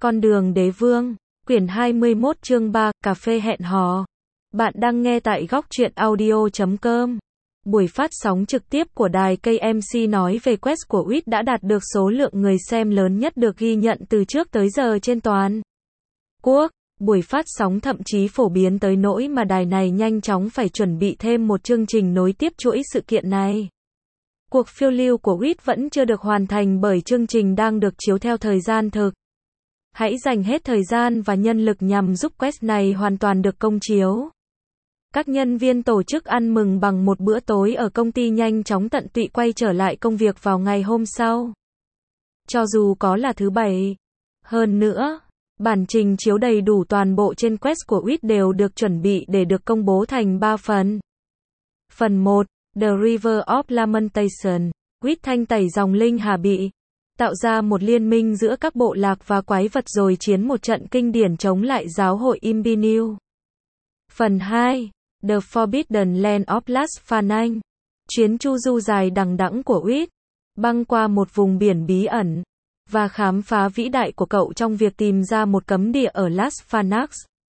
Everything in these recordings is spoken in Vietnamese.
Con đường đế vương, quyển 21 chương 3, cà phê hẹn hò. Bạn đang nghe tại góc truyện audio.com. Buổi phát sóng trực tiếp của đài KMC nói về Quest của Wiz đã đạt được số lượng người xem lớn nhất được ghi nhận từ trước tới giờ trên toàn quốc. Buổi phát sóng thậm chí phổ biến tới nỗi mà đài này nhanh chóng phải chuẩn bị thêm một chương trình nối tiếp chuỗi sự kiện này. Cuộc phiêu lưu của Wiz vẫn chưa được hoàn thành bởi chương trình đang được chiếu theo thời gian thực. Hãy dành hết thời gian và nhân lực nhằm giúp Quest này hoàn toàn được công chiếu. Các nhân viên tổ chức ăn mừng bằng một bữa tối ở công ty nhanh chóng tận tụy quay trở lại công việc vào ngày hôm sau. Cho dù có là thứ Bảy. Hơn nữa, bản trình chiếu đầy đủ toàn bộ trên Quest của Wiz đều được chuẩn bị để được công bố thành 3 phần. Phần 1, The River of Lamentation. Wiz thanh tẩy dòng linh Hà Bị, tạo ra một liên minh giữa các bộ lạc và quái vật rồi chiến một trận kinh điển chống lại giáo hội Imbiniu. Phần 2, The Forbidden Land of Las Phanang. Chuyến chu du dài đằng đẵng của Wiz, băng qua một vùng biển bí ẩn, và khám phá vĩ đại của cậu trong việc tìm ra một cấm địa ở Las Phanas.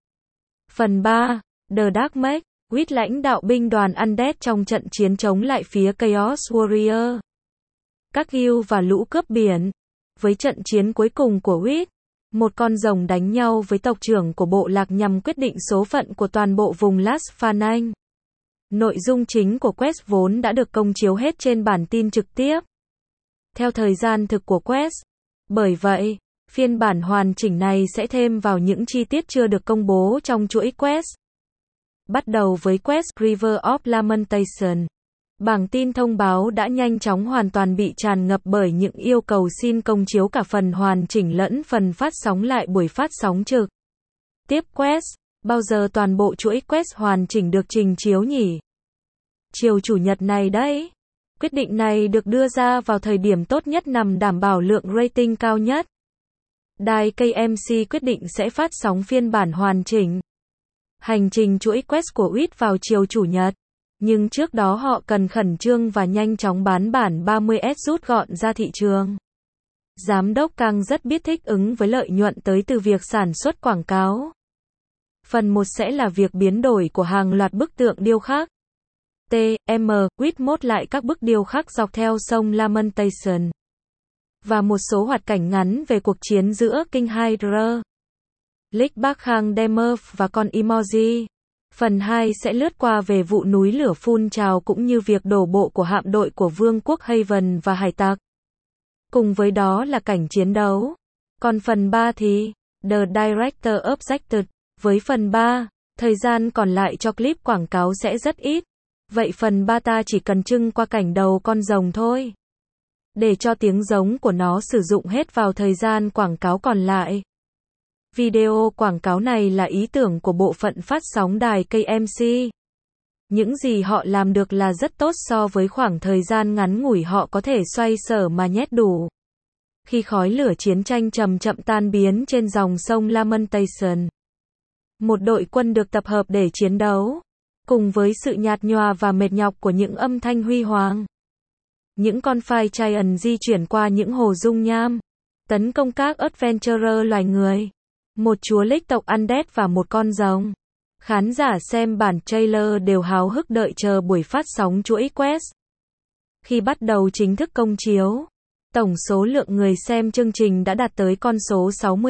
Phần 3, The Dark Mage. Wiz lãnh đạo binh đoàn Undead trong trận chiến chống lại phía Chaos Warrior, các Gil và lũ cướp biển. Với trận chiến cuối cùng của Wiz, một con rồng đánh nhau với tộc trưởng của bộ lạc nhằm quyết định số phận của toàn bộ vùng Las Phanang. Nội dung chính của Quest vốn đã được công chiếu hết trên bản tin trực tiếp theo thời gian thực của Quest. Bởi vậy, phiên bản hoàn chỉnh này sẽ thêm vào những chi tiết chưa được công bố trong chuỗi Quest. Bắt đầu với Quest River of Lamentation. Bảng tin thông báo đã nhanh chóng hoàn toàn bị tràn ngập bởi những yêu cầu xin công chiếu cả phần hoàn chỉnh lẫn phần phát sóng lại buổi phát sóng trực tiếp Quest. Bao giờ toàn bộ chuỗi Quest hoàn chỉnh được trình chiếu nhỉ? Chiều Chủ nhật này đấy. Quyết định này được đưa ra vào thời điểm tốt nhất nhằm đảm bảo lượng rating cao nhất. Đài KMC quyết định sẽ phát sóng phiên bản hoàn chỉnh hành trình chuỗi Quest của Wiz vào chiều Chủ nhật. Nhưng trước đó họ cần khẩn trương và nhanh chóng bán bản 30S rút gọn ra thị trường. Giám đốc Kang rất biết thích ứng với lợi nhuận tới từ việc sản xuất quảng cáo. Phần 1 sẽ là việc biến đổi của hàng loạt bức tượng điêu khắc. Wiz mốt lại các bức điêu khắc dọc theo sông Lamentation. Và một số hoạt cảnh ngắn về cuộc chiến giữa King Hydra, Lick Bakhang Demerf và con Emoji. Phần 2 sẽ lướt qua về vụ núi lửa phun trào cũng như việc đổ bộ của hạm đội của Vương quốc Haven và hải tặc. Cùng với đó là cảnh chiến đấu. Còn phần 3 thì, The Director Objected. Với phần 3, thời gian còn lại cho clip quảng cáo sẽ rất ít. Vậy phần 3 ta chỉ cần trưng qua cảnh đầu con rồng thôi, để cho tiếng giống của nó sử dụng hết vào thời gian quảng cáo còn lại. Video quảng cáo này là ý tưởng của bộ phận phát sóng đài KMC. Những gì họ làm được là rất tốt so với khoảng thời gian ngắn ngủi họ có thể xoay sở mà nhét đủ. Khi khói lửa chiến tranh chậm chậm tan biến trên dòng sông Lamentation, một đội quân được tập hợp để chiến đấu, cùng với sự nhạt nhòa và mệt nhọc của những âm thanh huy hoàng. Những con phai Giant di chuyển qua những hồ dung nham, tấn công các adventurer loài người, một chúa lích tộc Undead và một con rồng. Khán giả xem bản trailer đều háo hức đợi chờ buổi phát sóng chuỗi Quest. Khi bắt đầu chính thức công chiếu, tổng số lượng người xem chương trình đã đạt tới con số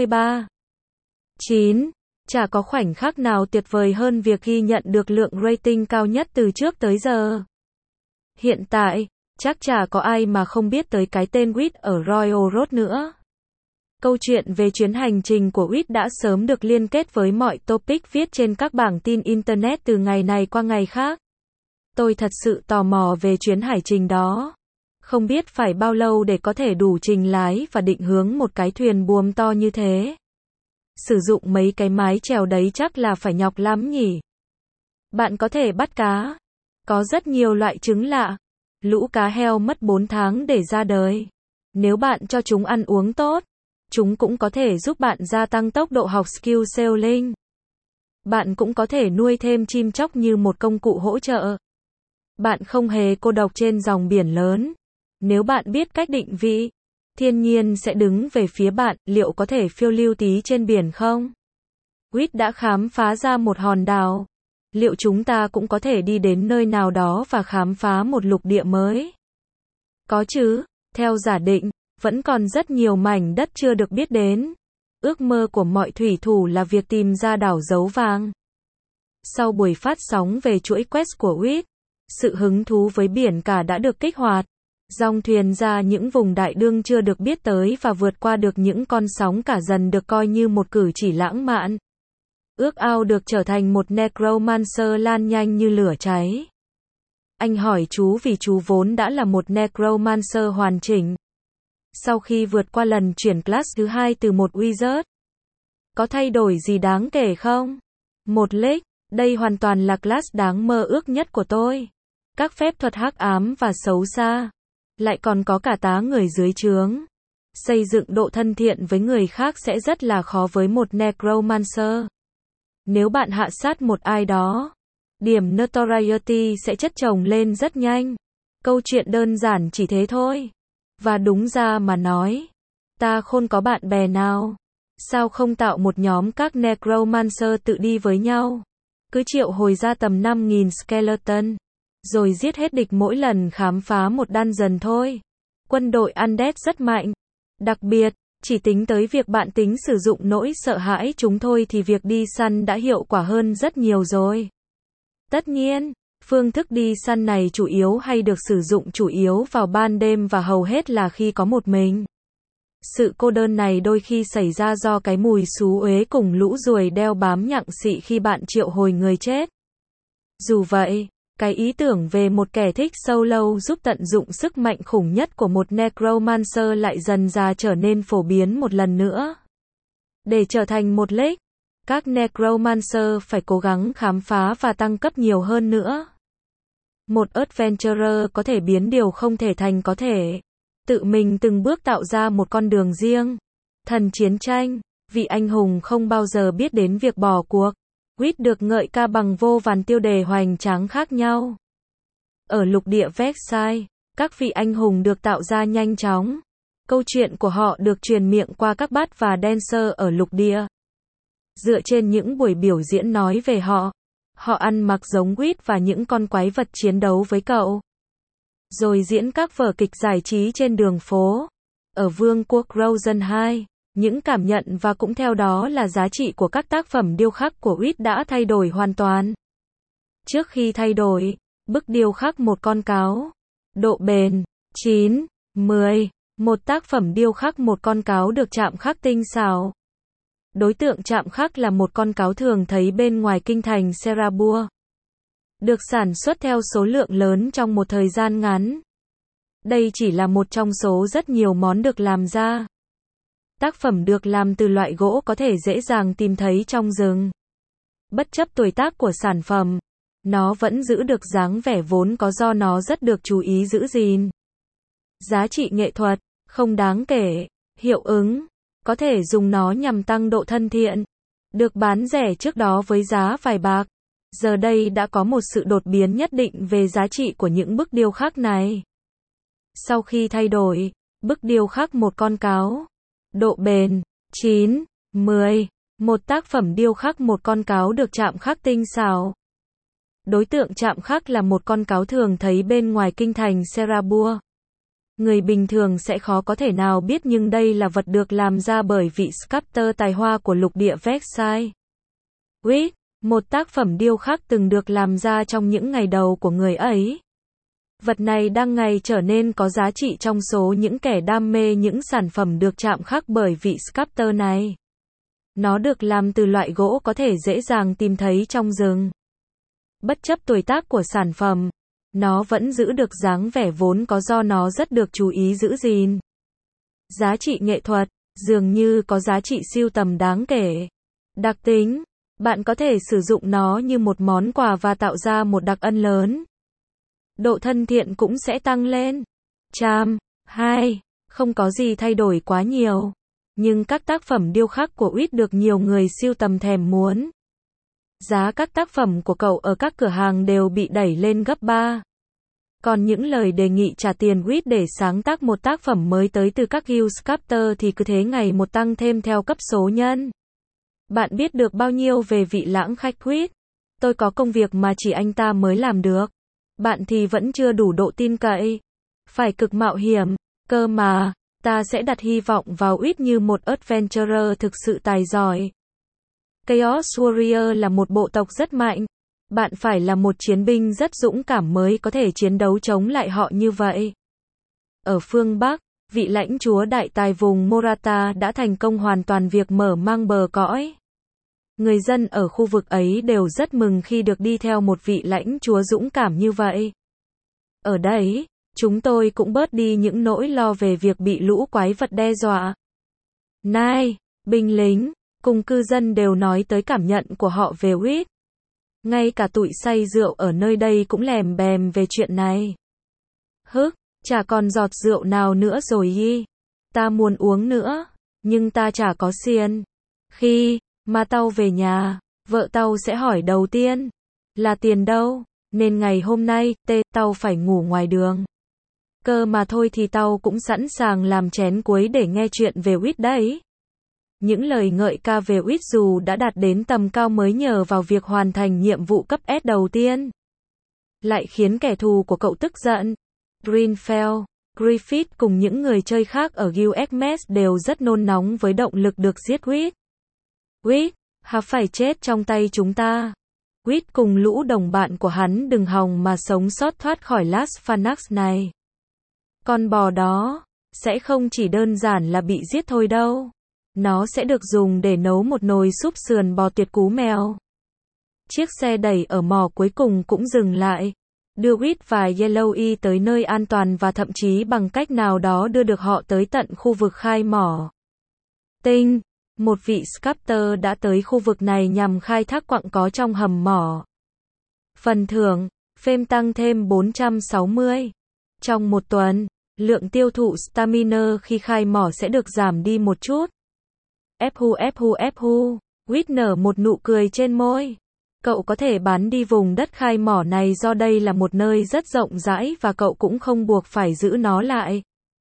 63.9. Chả có khoảnh khắc nào tuyệt vời hơn việc ghi nhận được lượng rating cao nhất từ trước tới giờ. Hiện tại, chắc chả có ai mà không biết tới cái tên Wiz ở Royal Road nữa. Câu chuyện về chuyến hành trình của Wiz đã sớm được liên kết với mọi topic viết trên các bảng tin Internet từ ngày này qua ngày khác. Tôi thật sự tò mò về chuyến hải trình đó. Không biết phải bao lâu để có thể đủ trình lái và định hướng một cái thuyền buồm to như thế. Sử dụng mấy cái mái chèo đấy chắc là phải nhọc lắm nhỉ. Bạn có thể bắt cá. Có rất nhiều loại trứng lạ. Lũ cá heo mất 4 tháng để ra đời. Nếu bạn cho chúng ăn uống tốt, chúng cũng có thể giúp bạn gia tăng tốc độ học skill sailing. Bạn cũng có thể nuôi thêm chim chóc như một công cụ hỗ trợ. Bạn không hề cô độc trên dòng biển lớn. Nếu bạn biết cách định vị, Thiên nhiên sẽ đứng về phía bạn, liệu có thể phiêu lưu tí trên biển không? Reed đã khám phá ra một hòn đảo. Liệu chúng ta cũng có thể đi đến nơi nào đó và khám phá một lục địa mới? Có chứ, theo giả định, vẫn còn rất nhiều mảnh đất chưa được biết đến. Ước mơ của mọi thủy thủ là việc tìm ra đảo dấu vàng. Sau buổi phát sóng về chuỗi quest của Reed, sự hứng thú với biển cả đã được kích hoạt. Dòng thuyền ra những vùng đại dương chưa được biết tới và vượt qua được những con sóng cả dần được coi như một cử chỉ lãng mạn. Ước ao được trở thành một necromancer lan nhanh như lửa cháy. Anh hỏi chú vì chú vốn đã là một necromancer hoàn chỉnh. Sau khi vượt qua lần chuyển class thứ 2 từ một wizard, có thay đổi gì đáng kể không? Một league, đây hoàn toàn là class đáng mơ ước nhất của tôi. Các phép thuật hắc ám và xấu xa. Lại còn có cả tá người dưới trướng. Xây dựng độ thân thiện với người khác sẽ rất là khó với một necromancer. Nếu bạn hạ sát một ai đó, điểm notoriety sẽ chất chồng lên rất nhanh. Câu chuyện đơn giản chỉ thế thôi. Và đúng ra mà nói, ta không có bạn bè nào. Sao không tạo một nhóm các necromancer tự đi với nhau? Cứ triệu hồi ra tầm 5.000 skeleton, rồi giết hết địch mỗi lần khám phá một dungeon thôi. Quân đội undead rất mạnh. Đặc biệt, chỉ tính tới việc bạn tính sử dụng nỗi sợ hãi chúng thôi thì việc đi săn đã hiệu quả hơn rất nhiều rồi. Tất nhiên, phương thức đi săn này chủ yếu hay được sử dụng chủ yếu vào ban đêm và hầu hết là khi có một mình. Sự cô đơn này đôi khi xảy ra do cái mùi xú uế cùng lũ ruồi đeo bám nhặng xị khi bạn triệu hồi người chết. Dù vậy, cái ý tưởng về một kẻ thích solo giúp tận dụng sức mạnh khủng nhất của một necromancer lại dần dà trở nên phổ biến một lần nữa. Để trở thành một league, các necromancer phải cố gắng khám phá và tăng cấp nhiều hơn nữa. Một adventurer có thể biến điều không thể thành có thể. Tự mình từng bước tạo ra một con đường riêng. Thần chiến tranh, vị anh hùng không bao giờ biết đến việc bỏ cuộc. Reed được ngợi ca bằng vô vàn tiêu đề hoành tráng khác nhau. Ở lục địa Vexai, các vị anh hùng được tạo ra nhanh chóng. Câu chuyện của họ được truyền miệng qua các bát và dancer ở lục địa. Dựa trên những buổi biểu diễn nói về họ, họ ăn mặc giống Reed và những con quái vật chiến đấu với cậu. Rồi diễn các vở kịch giải trí trên đường phố. Ở Vương quốc Rosen 2, những cảm nhận và cũng theo đó là giá trị của các tác phẩm điêu khắc của Reed đã thay đổi hoàn toàn. Trước khi thay đổi, bức điêu khắc một con cáo. Độ bền 9, 10. Một tác phẩm điêu khắc một con cáo được chạm khắc tinh xảo. Đối tượng chạm khắc là một con cáo thường thấy bên ngoài kinh thành Serabur. Được sản xuất theo số lượng lớn trong một thời gian ngắn. Đây chỉ là một trong số rất nhiều món được làm ra. Tác phẩm được làm từ loại gỗ có thể dễ dàng tìm thấy trong rừng. Bất chấp tuổi tác của sản phẩm, nó vẫn giữ được dáng vẻ vốn có do nó rất được chú ý giữ gìn. Giá trị nghệ thuật, không đáng kể. Hiệu ứng, có thể dùng nó nhằm tăng độ thân thiện. Được bán rẻ trước đó với giá vài bạc. Giờ đây đã có một sự đột biến nhất định về giá trị của những bức điêu khắc này. Sau khi thay đổi, bức điêu khắc một con cáo. Độ bền 9, 10. Một tác phẩm điêu khắc một con cáo được chạm khắc tinh xảo. Đối tượng chạm khắc là một con cáo thường thấy bên ngoài kinh thành Serabur. Người bình thường sẽ khó có thể nào biết nhưng đây là vật được làm ra bởi vị sculptor tài hoa của lục địa Vexai. Reed, một tác phẩm điêu khắc từng được làm ra trong những ngày đầu của người ấy. Vật này đang ngày trở nên có giá trị trong số những kẻ đam mê những sản phẩm được chạm khắc bởi vị sculptor này. Nó được làm từ loại gỗ có thể dễ dàng tìm thấy trong rừng. Bất chấp tuổi tác của sản phẩm, nó vẫn giữ được dáng vẻ vốn có do nó rất được chú ý giữ gìn. Giá trị nghệ thuật, dường như có giá trị sưu tầm đáng kể. Đặc tính, bạn có thể sử dụng nó như một món quà và tạo ra một đặc ân lớn. Độ thân thiện cũng sẽ tăng lên. Charm 2. Không có gì thay đổi quá nhiều. Nhưng các tác phẩm điêu khắc của Reed được nhiều người sưu tầm thèm muốn. Giá các tác phẩm của cậu ở các cửa hàng đều bị đẩy lên gấp 3. Còn những lời đề nghị trả tiền WIT để sáng tác một tác phẩm mới tới từ các guild sculptor thì cứ thế ngày một tăng thêm theo cấp số nhân. Bạn biết được bao nhiêu về vị lãng khách WIT? Tôi có công việc mà chỉ anh ta mới làm được. Bạn thì vẫn chưa đủ độ tin cậy. Phải cực mạo hiểm. Cơ mà, ta sẽ đặt hy vọng vào WIT như một adventurer thực sự tài giỏi. Chaos Warrior là một bộ tộc rất mạnh. Bạn phải là một chiến binh rất dũng cảm mới có thể chiến đấu chống lại họ như vậy. Ở phương Bắc, vị lãnh chúa đại tài vùng Morata đã thành công hoàn toàn việc mở mang bờ cõi. Người dân ở khu vực ấy đều rất mừng khi được đi theo một vị lãnh chúa dũng cảm như vậy. Ở đấy, chúng tôi cũng bớt đi những nỗi lo về việc bị lũ quái vật đe dọa. Này, binh lính, cùng cư dân đều nói tới cảm nhận của họ về WIT. Ngay cả tụi say rượu ở nơi đây cũng lèm bèm về chuyện này. Hức, chả còn giọt rượu nào nữa rồi y. Ta muốn uống nữa, nhưng ta chả có xiên. Khi mà tao về nhà, vợ tao sẽ hỏi đầu tiên là tiền đâu, nên ngày hôm nay, tao phải ngủ ngoài đường. Cơ mà thôi thì tao cũng sẵn sàng làm chén cuối để nghe chuyện về WIT đấy. Những lời ngợi ca về WIT dù đã đạt đến tầm cao mới nhờ vào việc hoàn thành nhiệm vụ cấp S đầu tiên, lại khiến kẻ thù của cậu tức giận. Greenfell, Griffith cùng những người chơi khác ở Guild Xmas đều rất nôn nóng với động lực được giết WIT. WIT, phải chết trong tay chúng ta. WIT cùng lũ đồng bạn của hắn đừng hòng mà sống sót thoát khỏi Las Phaнаx này. Con bò đó sẽ không chỉ đơn giản là bị giết thôi đâu. Nó sẽ được dùng để nấu một nồi súp sườn bò tuyệt cú mèo. Chiếc xe đẩy ở mỏ cuối cùng cũng dừng lại, đưa WIT và Yellow tới nơi an toàn và thậm chí bằng cách nào đó đưa được họ tới tận khu vực khai mỏ. Tinh, một vị sculptor đã tới khu vực này nhằm khai thác quặng có trong hầm mỏ. Phần thưởng, phêm tăng thêm 460. Trong một tuần, lượng tiêu thụ stamina khi khai mỏ sẽ được giảm đi một chút. Hu. WIT nở một nụ cười trên môi. Cậu có thể bán đi vùng đất khai mỏ này do đây là một nơi rất rộng rãi và cậu cũng không buộc phải giữ nó lại.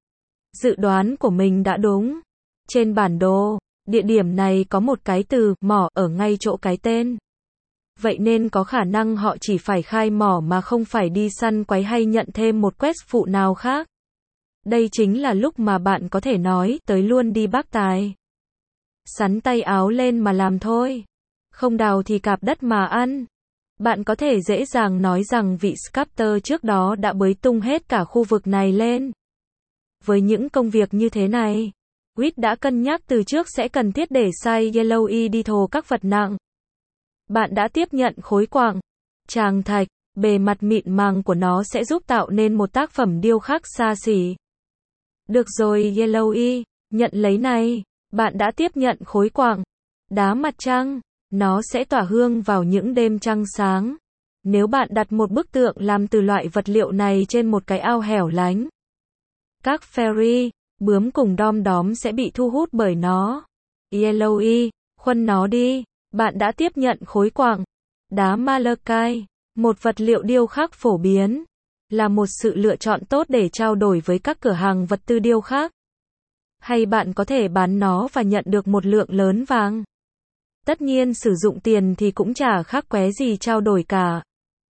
Dự đoán của mình đã đúng. Trên bản đồ, địa điểm này có một cái từ mỏ ở ngay chỗ cái tên. Vậy nên có khả năng họ chỉ phải khai mỏ mà không phải đi săn quái hay nhận thêm một quest phụ nào khác. Đây chính là lúc mà bạn có thể nói tới luôn đi bác tài. Sắn tay áo lên mà làm thôi. Không đào thì cạp đất mà ăn. Bạn có thể dễ dàng nói rằng vị sculptor trước đó đã bới tung hết cả khu vực này lên. Với những công việc như thế này, WIT đã cân nhắc từ trước sẽ cần thiết để sai Yellow đi thồ các vật nặng. Bạn đã tiếp nhận khối quặng, tràng thạch, bề mặt mịn màng của nó sẽ giúp tạo nên một tác phẩm điêu khắc xa xỉ. Được rồi Yellow, nhận lấy này. Bạn đã tiếp nhận khối quặng, đá mặt trăng, nó sẽ tỏa hương vào những đêm trăng sáng. Nếu bạn đặt một bức tượng làm từ loại vật liệu này trên một cái ao hẻo lánh, các fairy, bướm cùng đom đóm sẽ bị thu hút bởi nó. Yellow, khuân nó đi. Bạn đã tiếp nhận khối quặng, đá malachite, một vật liệu điêu khắc phổ biến, là một sự lựa chọn tốt để trao đổi với các cửa hàng vật tư điêu khắc. Hay bạn có thể bán nó và nhận được một lượng lớn vàng. Tất nhiên sử dụng tiền thì cũng chả khác qué gì trao đổi cả.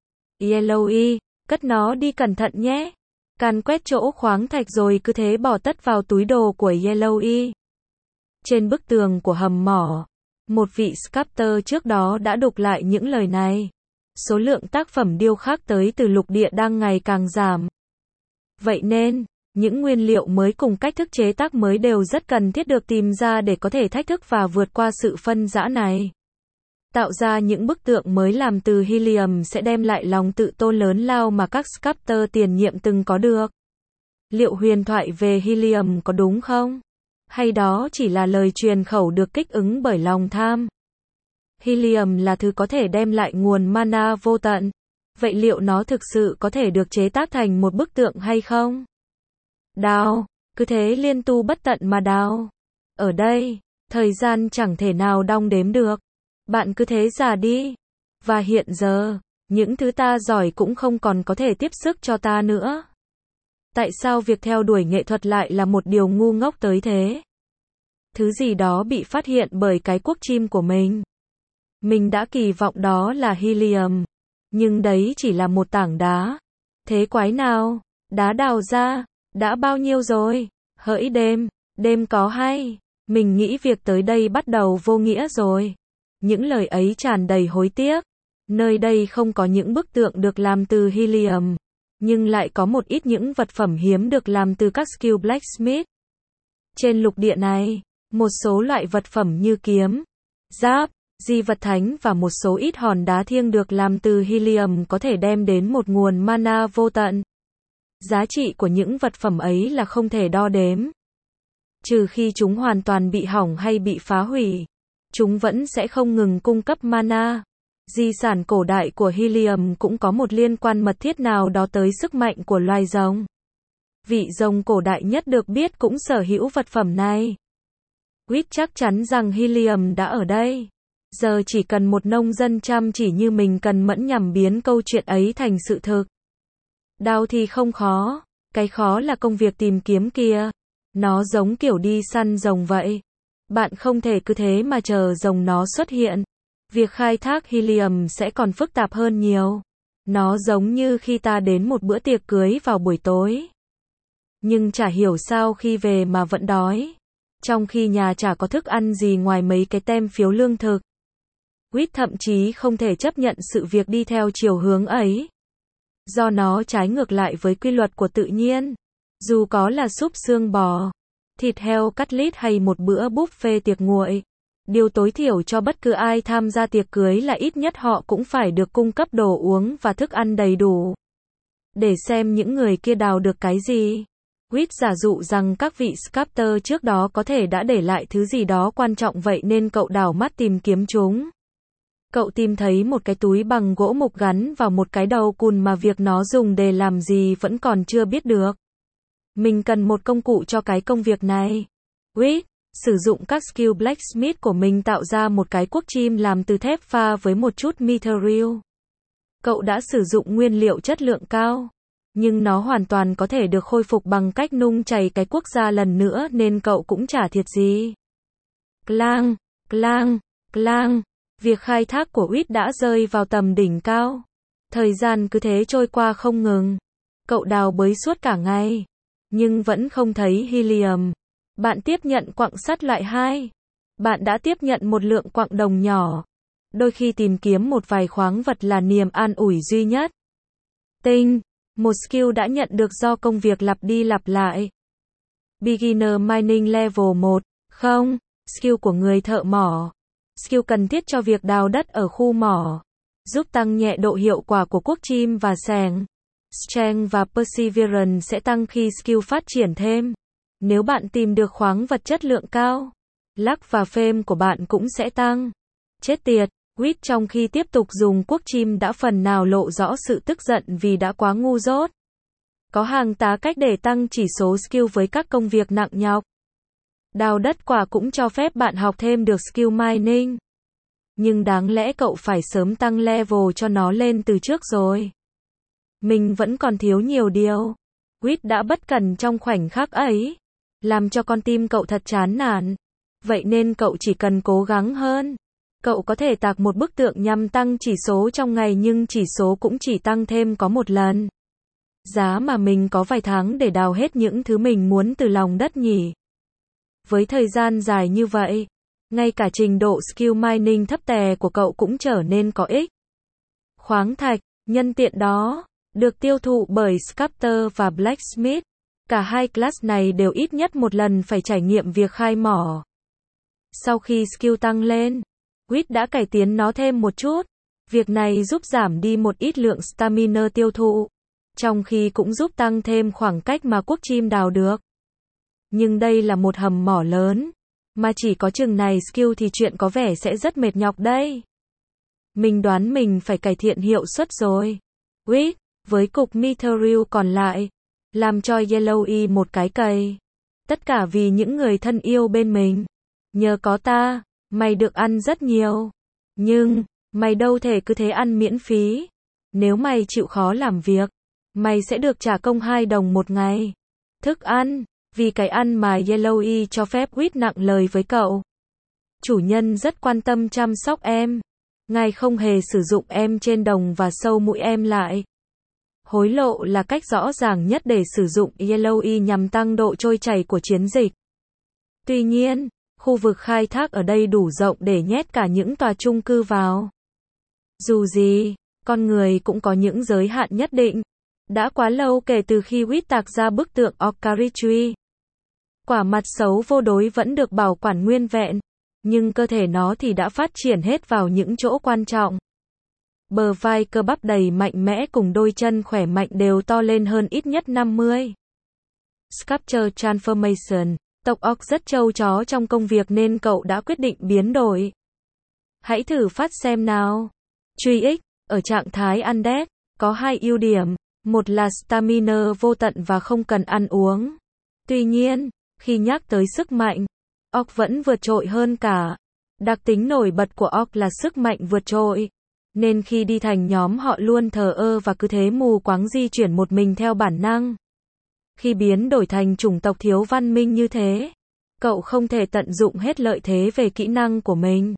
Yellow, cất nó đi cẩn thận nhé. Càn quét chỗ khoáng thạch rồi cứ thế bỏ tất vào túi đồ của Yellow. Trên bức tường của hầm mỏ, một vị sculptor trước đó đã đục lại những lời này. Số lượng tác phẩm điêu khắc tới từ lục địa đang ngày càng giảm. Vậy nên, những nguyên liệu mới cùng cách thức chế tác mới đều rất cần thiết được tìm ra để có thể thách thức và vượt qua sự phân rã này. Tạo ra những bức tượng mới làm từ helium sẽ đem lại lòng tự tôn lớn lao mà các sculptor tiền nhiệm từng có được. Liệu huyền thoại về helium có đúng không? Hay đó chỉ là lời truyền khẩu được kích ứng bởi lòng tham? Helium là thứ có thể đem lại nguồn mana vô tận. Vậy liệu nó thực sự có thể được chế tác thành một bức tượng hay không? Đào, cứ thế liên tu bất tận mà đào. Ở đây, thời gian chẳng thể nào đong đếm được. Bạn cứ thế già đi. Và hiện giờ, Những thứ ta giỏi cũng không còn có thể tiếp sức cho ta nữa. Tại sao việc theo đuổi nghệ thuật lại là một điều ngu ngốc tới thế? Thứ gì đó bị phát hiện bởi cái cuốc chim của mình. Mình đã kỳ vọng đó là helium. Nhưng đấy chỉ là một tảng đá. Thế quái nào? Đá đào ra. Đã bao nhiêu rồi? Hỡi đêm. Đêm có hay. Mình nghĩ việc tới đây bắt đầu vô nghĩa rồi. Những lời ấy tràn đầy hối tiếc. Nơi đây không có những bức tượng được làm từ helium. Nhưng lại có một ít những vật phẩm hiếm được làm từ các skill blacksmith. Trên lục địa này, một số loại vật phẩm như kiếm, giáp, di vật thánh và một số ít hòn đá thiêng được làm từ helium có thể đem đến một nguồn mana vô tận. Giá trị của những vật phẩm ấy là không thể đo đếm. Trừ khi chúng hoàn toàn bị hỏng hay bị phá hủy, chúng vẫn sẽ không ngừng cung cấp mana. Di sản cổ đại của helium cũng có một liên quan mật thiết nào đó tới sức mạnh của loài rồng. Vị rồng cổ đại nhất được biết cũng sở hữu vật phẩm này. Reed chắc chắn rằng helium đã ở đây. Giờ chỉ cần một nông dân chăm chỉ như mình cần mẫn nhằm biến câu chuyện ấy thành sự thực. Đào thì không khó. Cái khó là công việc tìm kiếm kia. Nó giống kiểu đi săn rồng vậy. Bạn không thể cứ thế mà chờ rồng nó xuất hiện. Việc khai thác helium sẽ còn phức tạp hơn nhiều. Nó giống như khi ta đến một bữa tiệc cưới vào buổi tối. Nhưng chả hiểu sao khi về mà vẫn đói. Trong khi nhà chả có thức ăn gì ngoài mấy cái tem phiếu lương thực. Reed thậm chí không thể chấp nhận sự việc đi theo chiều hướng ấy. Do nó trái ngược lại với quy luật của tự nhiên. Dù có là súp xương bò, thịt heo cắt lít hay một bữa buffet tiệc nguội. Điều tối thiểu cho bất cứ ai tham gia tiệc cưới là ít nhất họ cũng phải được cung cấp đồ uống và thức ăn đầy đủ. Để xem những người kia đào được cái gì. Reed giả dụ rằng các vị sculptor trước đó có thể đã để lại thứ gì đó quan trọng vậy nên cậu đảo mắt tìm kiếm chúng. Cậu tìm thấy một cái túi bằng gỗ mục gắn vào một cái đầu cùn mà việc nó dùng để làm gì vẫn còn chưa biết được. Mình cần một công cụ cho cái công việc này. Reed sử dụng các skill blacksmith của mình tạo ra một cái cuốc chim làm từ thép pha với một chút mithril. Cậu đã sử dụng nguyên liệu chất lượng cao, nhưng nó hoàn toàn có thể được khôi phục bằng cách nung chảy cái cuốc ra lần nữa nên cậu cũng chả thiệt gì. Clang, clang, clang. Việc khai thác của Reed đã rơi vào tầm đỉnh cao. Thời gian cứ thế trôi qua không ngừng. Cậu đào bới suốt cả ngày, nhưng vẫn không thấy helium. Bạn tiếp nhận quặng sắt loại 2. Bạn đã tiếp nhận một lượng quặng đồng nhỏ. Đôi khi tìm kiếm một vài khoáng vật là niềm an ủi duy nhất. Tinh, một skill đã nhận được do công việc lặp đi lặp lại. Beginner Mining Level 1, không, skill của người thợ mỏ. Skill cần thiết cho việc đào đất ở khu mỏ. Giúp tăng nhẹ độ hiệu quả của cuốc chim và xẻng. Strength và Perseverance sẽ tăng khi skill phát triển thêm. Nếu bạn tìm được khoáng vật chất lượng cao, luck và fame của bạn cũng sẽ tăng. Chết tiệt, Reed trong khi tiếp tục dùng cuốc chim đã phần nào lộ rõ sự tức giận vì đã quá ngu dốt. Có hàng tá cách để tăng chỉ số skill với các công việc nặng nhọc. Đào đất quả cũng cho phép bạn học thêm được skill mining. Nhưng đáng lẽ cậu phải sớm tăng level cho nó lên từ trước rồi. Mình vẫn còn thiếu nhiều điều. Reed đã bất cẩn trong khoảnh khắc ấy, làm cho con tim cậu thật chán nản. Vậy nên cậu chỉ cần cố gắng hơn. Cậu có thể tạc một bức tượng nhằm tăng chỉ số trong ngày nhưng chỉ số cũng chỉ tăng thêm có một lần. Giá mà mình có vài tháng để đào hết những thứ mình muốn từ lòng đất nhỉ. Với thời gian dài như vậy, ngay cả trình độ skill mining thấp tè của cậu cũng trở nên có ích. Khoáng thạch, nhân tiện đó, được tiêu thụ bởi sculptor và blacksmith. Cả hai class này đều ít nhất một lần phải trải nghiệm việc khai mỏ. Sau khi skill tăng lên, Reed đã cải tiến nó thêm một chút. Việc này giúp giảm đi một ít lượng stamina tiêu thụ, trong khi cũng giúp tăng thêm khoảng cách mà cuốc chim đào được. Nhưng đây là một hầm mỏ lớn, mà chỉ có chừng này skill thì chuyện có vẻ sẽ rất mệt nhọc đây. Mình đoán mình phải cải thiện hiệu suất rồi. Reed, với cục mithril còn lại, làm cho Yellowy một cái cày. Tất cả vì những người thân yêu bên mình. Nhờ có ta, mày được ăn rất nhiều. Nhưng, mày đâu thể cứ thế ăn miễn phí. Nếu mày chịu khó làm việc, mày sẽ được trả công 2 đồng một ngày. Thức ăn, vì cái ăn mà Yellowy cho phép Whit nặng lời với cậu. Chủ nhân rất quan tâm chăm sóc em. Ngài không hề sử dụng em trên đồng và sâu mũi em lại. Hối lộ là cách rõ ràng nhất để sử dụng Yellowy nhằm tăng độ trôi chảy của chiến dịch. Tuy nhiên, khu vực khai thác ở đây đủ rộng để nhét cả những tòa chung cư vào. Dù gì, con người cũng có những giới hạn nhất định. Đã quá lâu kể từ khi Whit tạc ra bức tượng Oakridge. Quả mặt xấu vô đối vẫn được bảo quản nguyên vẹn, nhưng cơ thể nó thì đã phát triển hết vào những chỗ quan trọng. Bờ vai cơ bắp đầy mạnh mẽ cùng đôi chân khỏe mạnh đều to lên hơn ít nhất 50. Sculpture Transformation. Tộc Orc rất trâu chó trong công việc nên cậu đã quyết định biến đổi. Hãy thử phát xem nào. Truy X, ở trạng thái Undead, có 2 ưu điểm. Một là stamina vô tận và không cần ăn uống. Tuy nhiên, khi nhắc tới sức mạnh, Orc vẫn vượt trội hơn cả. Đặc tính nổi bật của Orc là sức mạnh vượt trội. Nên khi đi thành nhóm họ luôn thờ ơ và cứ thế mù quáng di chuyển một mình theo bản năng. Khi biến đổi thành chủng tộc thiếu văn minh như thế, cậu không thể tận dụng hết lợi thế về kỹ năng của mình.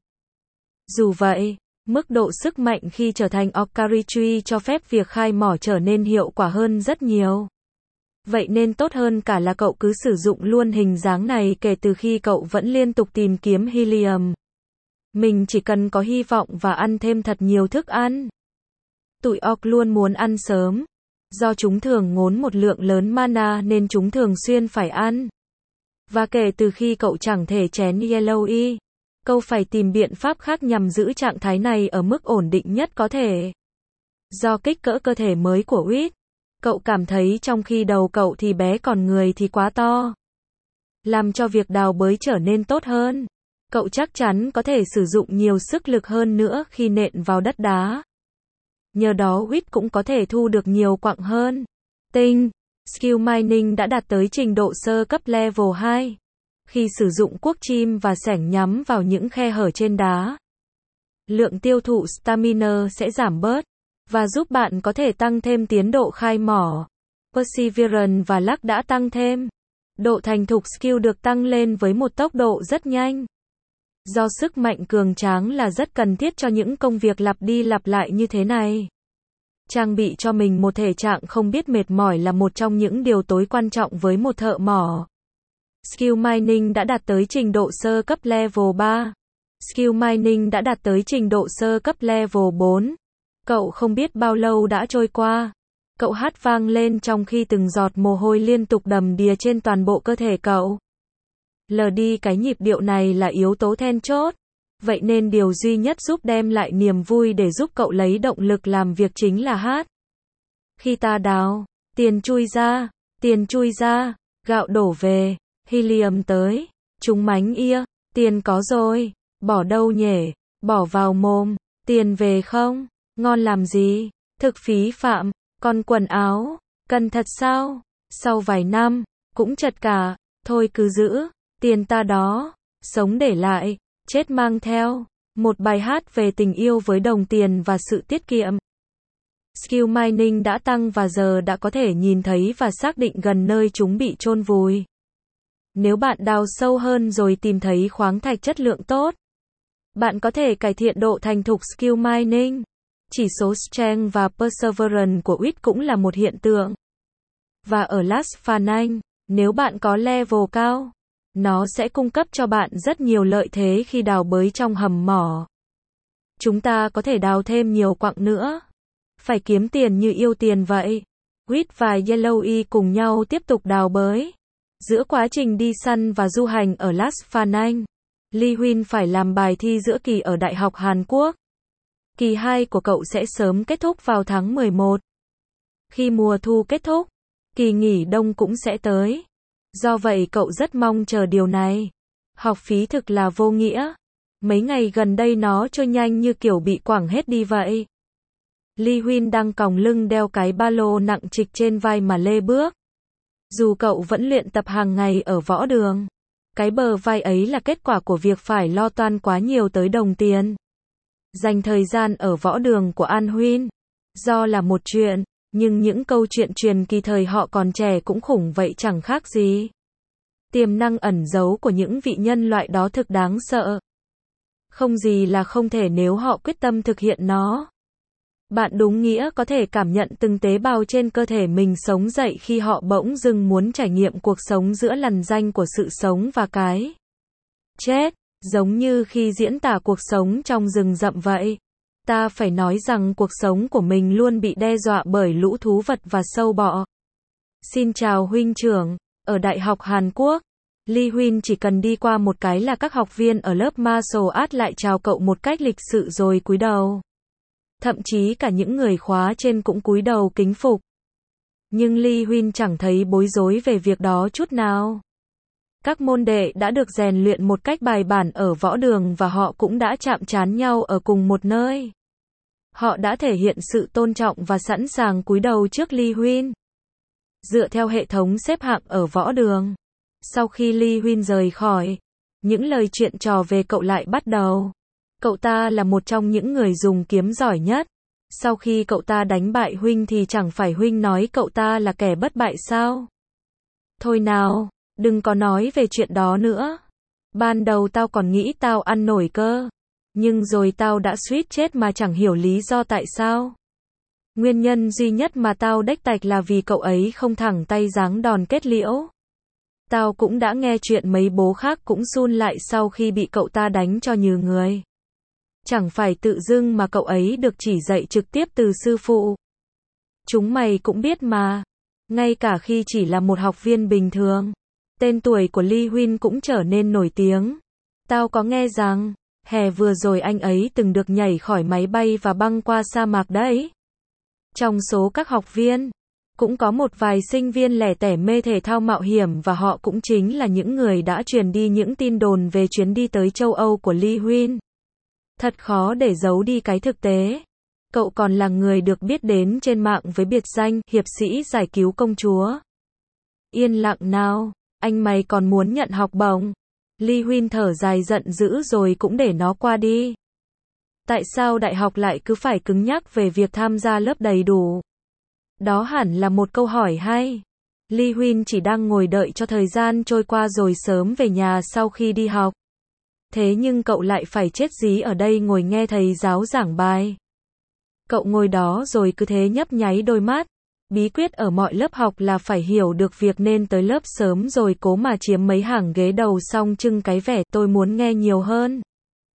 Dù vậy, mức độ sức mạnh khi trở thành Oakridge cho phép việc khai mỏ trở nên hiệu quả hơn rất nhiều. Vậy nên tốt hơn cả là cậu cứ sử dụng luôn hình dáng này kể từ khi cậu vẫn liên tục tìm kiếm helium. Mình chỉ cần có hy vọng và ăn thêm thật nhiều thức ăn. Tụi Orc luôn muốn ăn sớm. Do chúng thường ngốn một lượng lớn mana nên chúng thường xuyên phải ăn. Và kể từ khi cậu chẳng thể chén Yellowy, cậu phải tìm biện pháp khác nhằm giữ trạng thái này ở mức ổn định nhất có thể. Do kích cỡ cơ thể mới của Whit, cậu cảm thấy trong khi đầu cậu thì bé còn người thì quá to. Làm cho việc đào bới trở nên tốt hơn, cậu chắc chắn có thể sử dụng nhiều sức lực hơn nữa khi nện vào đất đá. Nhờ đó Whit cũng có thể thu được nhiều quặng hơn. Tinh, Skill Mining đã đạt tới trình độ sơ cấp level 2. Khi sử dụng cuốc chim và xẻng nhắm vào những khe hở trên đá, lượng tiêu thụ stamina sẽ giảm bớt, và giúp bạn có thể tăng thêm tiến độ khai mỏ. Perseverance và Luck đã tăng thêm. Độ thành thục skill được tăng lên với một tốc độ rất nhanh. Do sức mạnh cường tráng là rất cần thiết cho những công việc lặp đi lặp lại như thế này. Trang bị cho mình một thể trạng không biết mệt mỏi là một trong những điều tối quan trọng với một thợ mỏ. Skill Mining đã đạt tới trình độ sơ cấp level 3. Skill Mining đã đạt tới trình độ sơ cấp level 4. Cậu không biết bao lâu đã trôi qua. Cậu hát vang lên trong khi từng giọt mồ hôi liên tục đầm đìa trên toàn bộ cơ thể cậu. Lờ đi cái nhịp điệu này là yếu tố then chốt. Vậy nên điều duy nhất giúp đem lại niềm vui để giúp cậu lấy động lực làm việc chính là hát. Khi ta đào, tiền chui ra, gạo đổ về, helium tới, chúng mánh ia, tiền có rồi, bỏ đâu nhỉ, bỏ vào mồm, tiền về không, ngon làm gì, thực phí phạm, còn quần áo, cần thật sao, sau vài năm, cũng chật cả, thôi cứ giữ, tiền ta đó, sống để lại, chết mang theo, một bài hát về tình yêu với đồng tiền và sự tiết kiệm. Skill Mining đã tăng và giờ đã có thể nhìn thấy và xác định gần nơi chúng bị chôn vùi. Nếu bạn đào sâu hơn rồi tìm thấy khoáng thạch chất lượng tốt, bạn có thể cải thiện độ thành thục Skill Mining. Chỉ số Strength và Perseverance của Whit cũng là một hiện tượng. Và ở Last Fanang, nếu bạn có level cao, nó sẽ cung cấp cho bạn rất nhiều lợi thế khi đào bới trong hầm mỏ. Chúng ta có thể đào thêm nhiều quặng nữa. Phải kiếm tiền như yêu tiền vậy. Whit và Yellowy cùng nhau tiếp tục đào bới. Giữa quá trình đi săn và du hành ở Last Fanang, Lee Huynh phải làm bài thi giữa kỳ ở Đại học Hàn Quốc. Kỳ 2 của cậu sẽ sớm kết thúc vào tháng 11. Khi mùa thu kết thúc, kỳ nghỉ đông cũng sẽ tới. Do vậy cậu rất mong chờ điều này. Học phí thực là vô nghĩa. Mấy ngày gần đây nó trôi nhanh như kiểu bị quẳng hết đi vậy. Lee Huynh đang còng lưng đeo cái ba lô nặng trịch trên vai mà lê bước. Dù cậu vẫn luyện tập hàng ngày ở võ đường, cái bờ vai ấy là kết quả của việc phải lo toan quá nhiều tới đồng tiền. Dành thời gian ở võ đường của An Huynh, Do là một chuyện, nhưng những câu chuyện truyền kỳ thời họ còn trẻ cũng khủng vậy chẳng khác gì. Tiềm năng ẩn giấu của những vị nhân loại đó thực đáng sợ. Không gì là không thể nếu họ quyết tâm thực hiện nó. Bạn đúng nghĩa có thể cảm nhận từng tế bào trên cơ thể mình sống dậy khi họ bỗng dưng muốn trải nghiệm cuộc sống giữa lằn ranh của sự sống và cái chết, giống như khi diễn tả cuộc sống trong rừng rậm vậy. Ta phải nói rằng cuộc sống của mình luôn bị đe dọa bởi lũ thú vật và sâu bọ. Xin chào huynh trưởng, ở Đại học Hàn Quốc, Lee Huynh chỉ cần đi qua một cái là các học viên ở lớp martial art lại chào cậu một cách lịch sự rồi cúi đầu. Thậm chí cả những người khóa trên cũng cúi đầu kính phục. Nhưng Lee Huynh chẳng thấy bối rối về việc đó chút nào. Các môn đệ đã được rèn luyện một cách bài bản ở võ đường và họ cũng đã chạm trán nhau ở cùng một nơi. Họ đã thể hiện sự tôn trọng và sẵn sàng cúi đầu trước Lee Huynh. Dựa theo hệ thống xếp hạng ở võ đường. Sau khi Lee Huynh rời khỏi, những lời chuyện trò về cậu lại bắt đầu. Cậu ta là một trong những người dùng kiếm giỏi nhất. Sau khi cậu ta đánh bại Huynh thì chẳng phải Huynh nói cậu ta là kẻ bất bại sao? Thôi nào, đừng có nói về chuyện đó nữa. Ban đầu tao còn nghĩ tao ăn nổi cơ. Nhưng rồi tao đã suýt chết mà chẳng hiểu lý do tại sao. Nguyên nhân duy nhất mà tao đếch tạch là vì cậu ấy không thẳng tay giáng đòn kết liễu. Tao cũng đã nghe chuyện mấy bố khác cũng sun lại sau khi bị cậu ta đánh cho nhừ người. Chẳng phải tự dưng mà cậu ấy được chỉ dạy trực tiếp từ sư phụ. Chúng mày cũng biết mà. Ngay cả khi chỉ là một học viên bình thường, tên tuổi của Lee Huynh cũng trở nên nổi tiếng. Tao có nghe rằng, hè vừa rồi anh ấy từng được nhảy khỏi máy bay và băng qua sa mạc đấy. Trong số các học viên, cũng có một vài sinh viên lẻ tẻ mê thể thao mạo hiểm và họ cũng chính là những người đã truyền đi những tin đồn về chuyến đi tới châu Âu của Lee Huynh. Thật khó để giấu đi cái thực tế. Cậu còn là người được biết đến trên mạng với biệt danh, hiệp sĩ giải cứu công chúa. Yên lặng nào, anh mày còn muốn nhận học bổng. Lee Huynh thở dài giận dữ rồi cũng để nó qua đi. Tại sao đại học lại cứ phải cứng nhắc về việc tham gia lớp đầy đủ? Đó hẳn là một câu hỏi hay. Lee Huynh chỉ đang ngồi đợi cho thời gian trôi qua rồi sớm về nhà sau khi đi học. Thế nhưng cậu lại phải chết dí ở đây ngồi nghe thầy giáo giảng bài. Cậu ngồi đó rồi cứ thế nhấp nháy đôi mắt. Bí quyết ở mọi lớp học là phải hiểu được việc nên tới lớp sớm rồi cố mà chiếm mấy hàng ghế đầu xong trưng cái vẻ tôi muốn nghe nhiều hơn.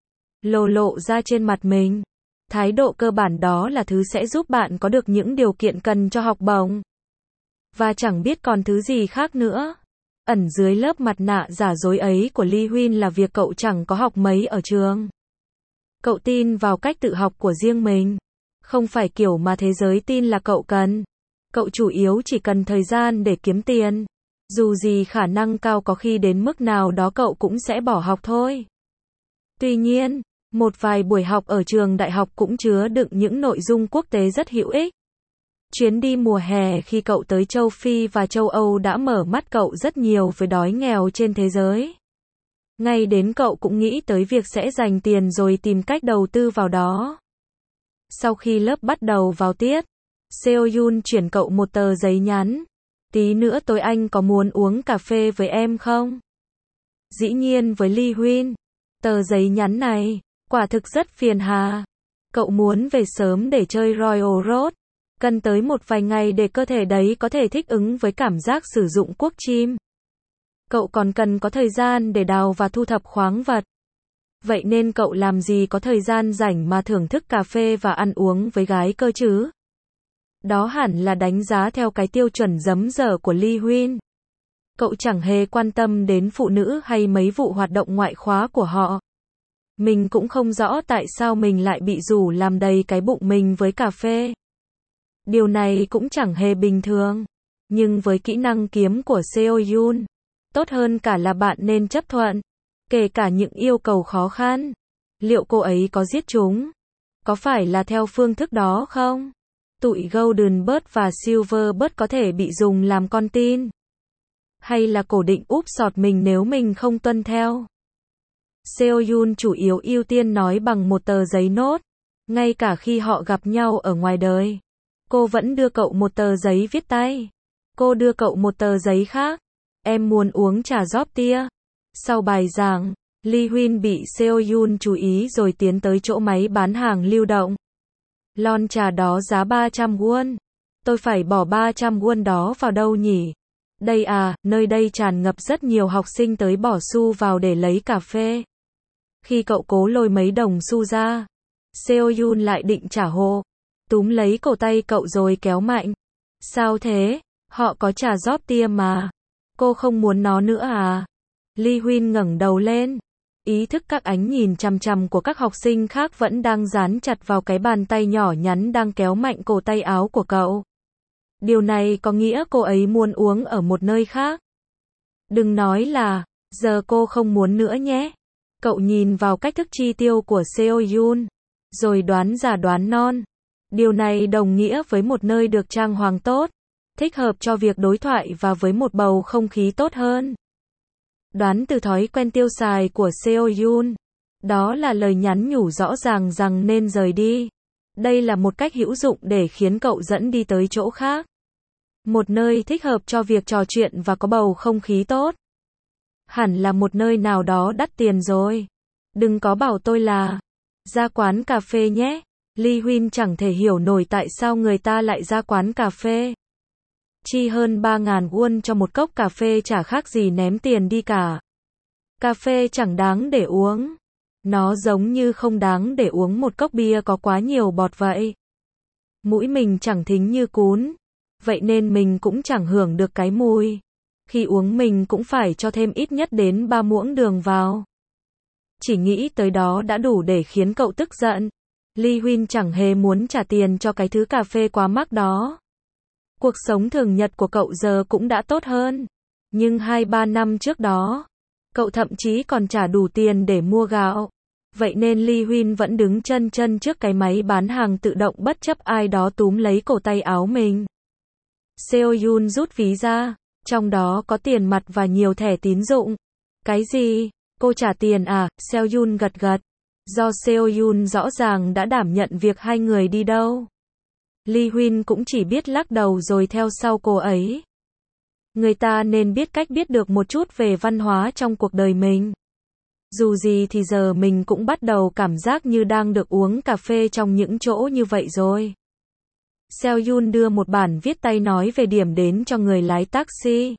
Lộ ra trên mặt mình. Thái độ cơ bản đó là thứ sẽ giúp bạn có được những điều kiện cần cho học bổng. Và chẳng biết còn thứ gì khác nữa. Ẩn dưới lớp mặt nạ giả dối ấy của Lee Huynh là việc cậu chẳng có học mấy ở trường. Cậu tin vào cách tự học của riêng mình. Không phải kiểu mà thế giới tin là cậu cần. Cậu chủ yếu chỉ cần thời gian để kiếm tiền. Dù gì khả năng cao có khi đến mức nào đó cậu cũng sẽ bỏ học thôi. Tuy nhiên, một vài buổi học ở trường đại học cũng chứa đựng những nội dung quốc tế rất hữu ích. Chuyến đi mùa hè khi cậu tới châu Phi và châu Âu đã mở mắt cậu rất nhiều với đói nghèo trên thế giới. Ngay đến cậu cũng nghĩ tới việc sẽ dành tiền rồi tìm cách đầu tư vào đó. Sau khi lớp bắt đầu vào tiết, Seo-yoon chuyển cậu một tờ giấy nhắn. Tí nữa tối anh có muốn uống cà phê với em không? Dĩ nhiên với Lee Huynh, tờ giấy nhắn này, quả thực rất phiền hà. Cậu muốn về sớm để chơi Royal Road. Cần tới một vài ngày để cơ thể đấy có thể thích ứng với cảm giác sử dụng cuốc chim. Cậu còn cần có thời gian để đào và thu thập khoáng vật. Vậy nên cậu làm gì có thời gian rảnh mà thưởng thức cà phê và ăn uống với gái cơ chứ? Đó hẳn là đánh giá theo cái tiêu chuẩn rấm rở của Lee Huynh. Cậu chẳng hề quan tâm đến phụ nữ hay mấy vụ hoạt động ngoại khóa của họ. Mình cũng không rõ tại sao mình lại bị rủ làm đầy cái bụng mình với cà phê. Điều này cũng chẳng hề bình thường. Nhưng với kỹ năng kiếm của Seo-yoon, tốt hơn cả là bạn nên chấp thuận. Kể cả những yêu cầu khó khăn. Liệu cô ấy có giết chúng? Có phải là theo phương thức đó không? Tụi Golden Bird và Silver Bird có thể bị dùng làm con tin. Hay là cổ định úp sọt mình nếu mình không tuân theo? Seo-yoon chủ yếu ưu tiên nói bằng một tờ giấy nốt. Ngay cả khi họ gặp nhau ở ngoài đời. Cô vẫn đưa cậu một tờ giấy viết tay. Cô đưa cậu một tờ giấy khác. Em muốn uống trà rót tia. Sau bài giảng, Lee Huynh bị Seo Yun chú ý rồi tiến tới chỗ máy bán hàng lưu động. Lon trà đó giá 300 won. Tôi phải bỏ 300 won đó vào đâu nhỉ? Đây à, nơi đây tràn ngập rất nhiều học sinh tới bỏ xu vào để lấy cà phê. Khi cậu cố lôi mấy đồng xu ra, Seo Yun lại định trả hộ. Túm lấy cổ tay cậu rồi kéo mạnh. Sao thế? Họ có trà rót tia mà. Cô không muốn nó nữa à? Lee Huynh ngẩng đầu lên. Ý thức các ánh nhìn chằm chằm của các học sinh khác vẫn đang dán chặt vào cái bàn tay nhỏ nhắn đang kéo mạnh cổ tay áo của cậu. Điều này có nghĩa cô ấy muốn uống ở một nơi khác. Đừng nói là, giờ cô không muốn nữa nhé. Cậu nhìn vào cách thức chi tiêu của Seo Yun, rồi đoán già đoán non. Điều này đồng nghĩa với một nơi được trang hoàng tốt, thích hợp cho việc đối thoại và với một bầu không khí tốt hơn. Đoán từ thói quen tiêu xài của Seo Yun, đó là lời nhắn nhủ rõ ràng rằng nên rời đi. Đây là một cách hữu dụng để khiến cậu dẫn đi tới chỗ khác. Một nơi thích hợp cho việc trò chuyện và có bầu không khí tốt. Hẳn là một nơi nào đó đắt tiền rồi. Đừng có bảo tôi là ra quán cà phê nhé. Lee Huynh chẳng thể hiểu nổi tại sao người ta lại ra quán cà phê. Chi hơn 3.000 won cho một cốc cà phê chả khác gì ném tiền đi cả. Cà phê chẳng đáng để uống. Nó giống như không đáng để uống một cốc bia có quá nhiều bọt vậy. Mũi mình chẳng thính như cún. Vậy nên mình cũng chẳng hưởng được cái mùi. Khi uống mình cũng phải cho thêm ít nhất đến 3 muỗng đường vào. Chỉ nghĩ tới đó đã đủ để khiến cậu tức giận. Lee Huynh chẳng hề muốn trả tiền cho cái thứ cà phê quá mắc đó. Cuộc sống thường nhật của cậu giờ cũng đã tốt hơn. Nhưng 2-3 năm trước đó, cậu thậm chí còn trả đủ tiền để mua gạo. Vậy nên Lee Huynh vẫn đứng chân chân trước cái máy bán hàng tự động bất chấp ai đó túm lấy cổ tay áo mình. Seo Yun rút ví ra, trong đó có tiền mặt và nhiều thẻ tín dụng. Cái gì? Cô trả tiền à? Seo Yun gật gật. Do Seo Yun rõ ràng đã đảm nhận việc hai người đi đâu. Lee Huynh cũng chỉ biết lắc đầu rồi theo sau cô ấy. Người ta nên biết cách biết được một chút về văn hóa trong cuộc đời mình. Dù gì thì giờ mình cũng bắt đầu cảm giác như đang được uống cà phê trong những chỗ như vậy rồi. Seo Yun đưa một bản viết tay nói về điểm đến cho người lái taxi.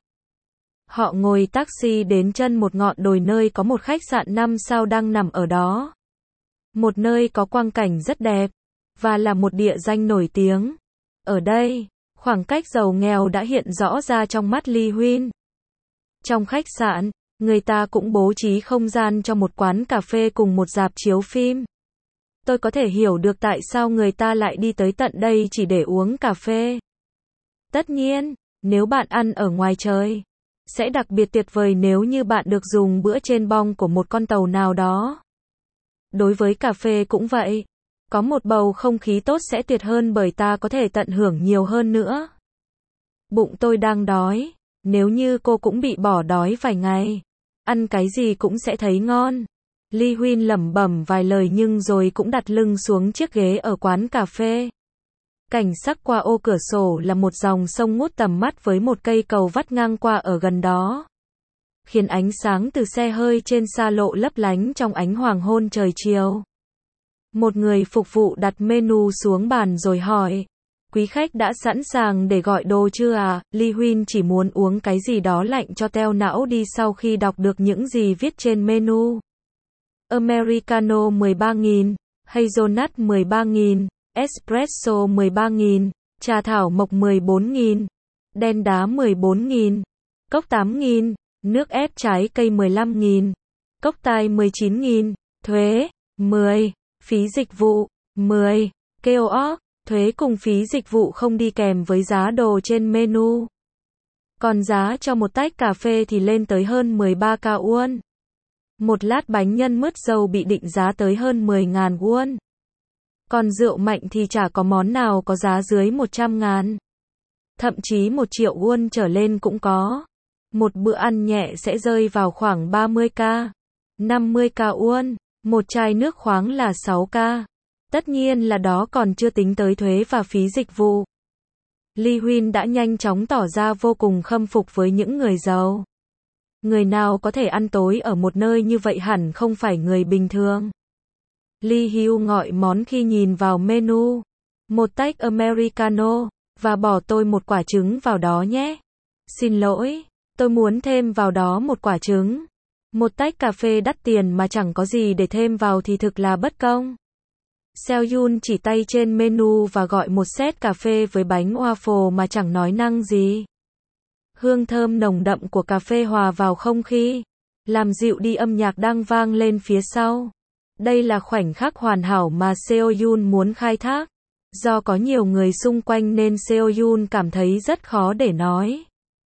Họ ngồi taxi đến chân một ngọn đồi nơi có một khách sạn 5 sao đang nằm ở đó. Một nơi có quang cảnh rất đẹp, và là một địa danh nổi tiếng. Ở đây, khoảng cách giàu nghèo đã hiện rõ ra trong mắt Lee Huynh. Trong khách sạn, người ta cũng bố trí không gian cho một quán cà phê cùng một rạp chiếu phim. Tôi có thể hiểu được tại sao người ta lại đi tới tận đây chỉ để uống cà phê. Tất nhiên, nếu bạn ăn ở ngoài trời, sẽ đặc biệt tuyệt vời nếu như bạn được dùng bữa trên bong của một con tàu nào đó. Đối với cà phê cũng vậy. Có một bầu không khí tốt sẽ tuyệt hơn bởi ta có thể tận hưởng nhiều hơn nữa. Bụng tôi đang đói. Nếu như cô cũng bị bỏ đói vài ngày, ăn cái gì cũng sẽ thấy ngon. Lee Huynh lẩm bẩm vài lời nhưng rồi cũng đặt lưng xuống chiếc ghế ở quán cà phê. Cảnh sắc qua ô cửa sổ là một dòng sông ngút tầm mắt với một cây cầu vắt ngang qua ở gần đó. Khiến ánh sáng từ xe hơi trên xa lộ lấp lánh trong ánh hoàng hôn trời chiều. Một người phục vụ đặt menu xuống bàn rồi hỏi. Quý khách đã sẵn sàng để gọi đồ chưa à? Lee Huynh chỉ muốn uống cái gì đó lạnh cho teo não đi sau khi đọc được những gì viết trên menu. Americano 13.000, Hazelnut 13.000, Espresso 13.000, trà thảo mộc 14.000, đen đá 14.000, cốc 8.000, nước ép trái cây 15.000, cốc tai 19.000, thuế 10, phí dịch vụ 10, kiosk, thuế cùng phí dịch vụ không đi kèm với giá đồ trên menu. Còn giá cho một tách cà phê thì lên tới hơn 13k won. Một lát bánh nhân mứt dâu bị định giá tới hơn 10.000 won. Còn rượu mạnh thì chả có món nào có giá dưới 100.000. Thậm chí 1 triệu won trở lên cũng có. Một bữa ăn nhẹ sẽ rơi vào khoảng 30k, 50k won. Một chai nước khoáng là 6k. Tất nhiên là đó còn chưa tính tới thuế và phí dịch vụ. Lee Huynh đã nhanh chóng tỏ ra vô cùng khâm phục với những người giàu. Người nào có thể ăn tối ở một nơi như vậy hẳn không phải người bình thường. Lee Hugh gọi món khi nhìn vào menu. Một tách Americano, và bỏ tôi một quả trứng vào đó nhé. Xin lỗi, tôi muốn thêm vào đó một quả trứng. Một tách cà phê đắt tiền mà chẳng có gì để thêm vào thì thực là bất công. Seo-yun chỉ tay trên menu và gọi một set cà phê với bánh waffle mà chẳng nói năng gì. Hương thơm nồng đậm của cà phê hòa vào không khí, làm dịu đi âm nhạc đang vang lên phía sau. Đây là khoảnh khắc hoàn hảo mà Seo-yun muốn khai thác. Do có nhiều người xung quanh nên Seo-yun cảm thấy rất khó để nói.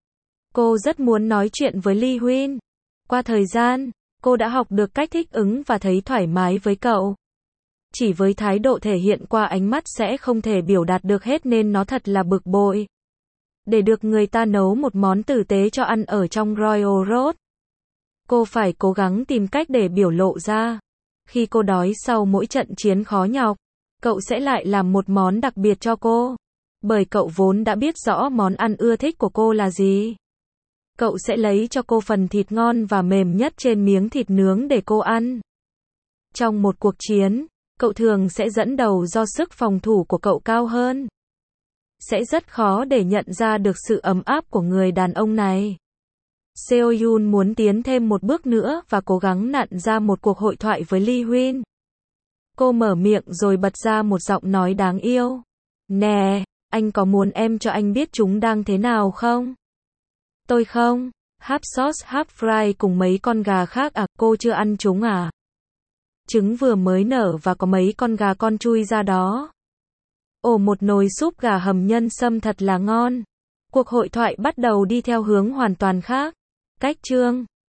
Cô rất muốn nói chuyện với Lee Huynh. Qua thời gian, cô đã học được cách thích ứng và thấy thoải mái với cậu. Chỉ với thái độ thể hiện qua ánh mắt sẽ không thể biểu đạt được hết nên nó thật là bực bội. Để được người ta nấu một món tử tế cho ăn ở trong Royal Road, cô phải cố gắng tìm cách để biểu lộ ra. Khi cô đói sau mỗi trận chiến khó nhọc, cậu sẽ lại làm một món đặc biệt cho cô. Bởi cậu vốn đã biết rõ món ăn ưa thích của cô là gì. Cậu sẽ lấy cho cô phần thịt ngon và mềm nhất trên miếng thịt nướng để cô ăn. Trong một cuộc chiến, cậu thường sẽ dẫn đầu do sức phòng thủ của cậu cao hơn. Sẽ rất khó để nhận ra được sự ấm áp của người đàn ông này. Seo-yun muốn tiến thêm một bước nữa và cố gắng nặn ra một cuộc hội thoại với Lee Huynh. Cô mở miệng rồi bật ra một giọng nói đáng yêu. Nè, anh có muốn em cho anh biết chúng đang thế nào không? Tôi không. Half sauce half fry cùng mấy con gà khác à, cô chưa ăn chúng à? Trứng vừa mới nở và có mấy con gà con chui ra đó. Ồ, một nồi súp gà hầm nhân sâm thật là ngon. Cuộc hội thoại bắt đầu đi theo hướng hoàn toàn khác. Cách chương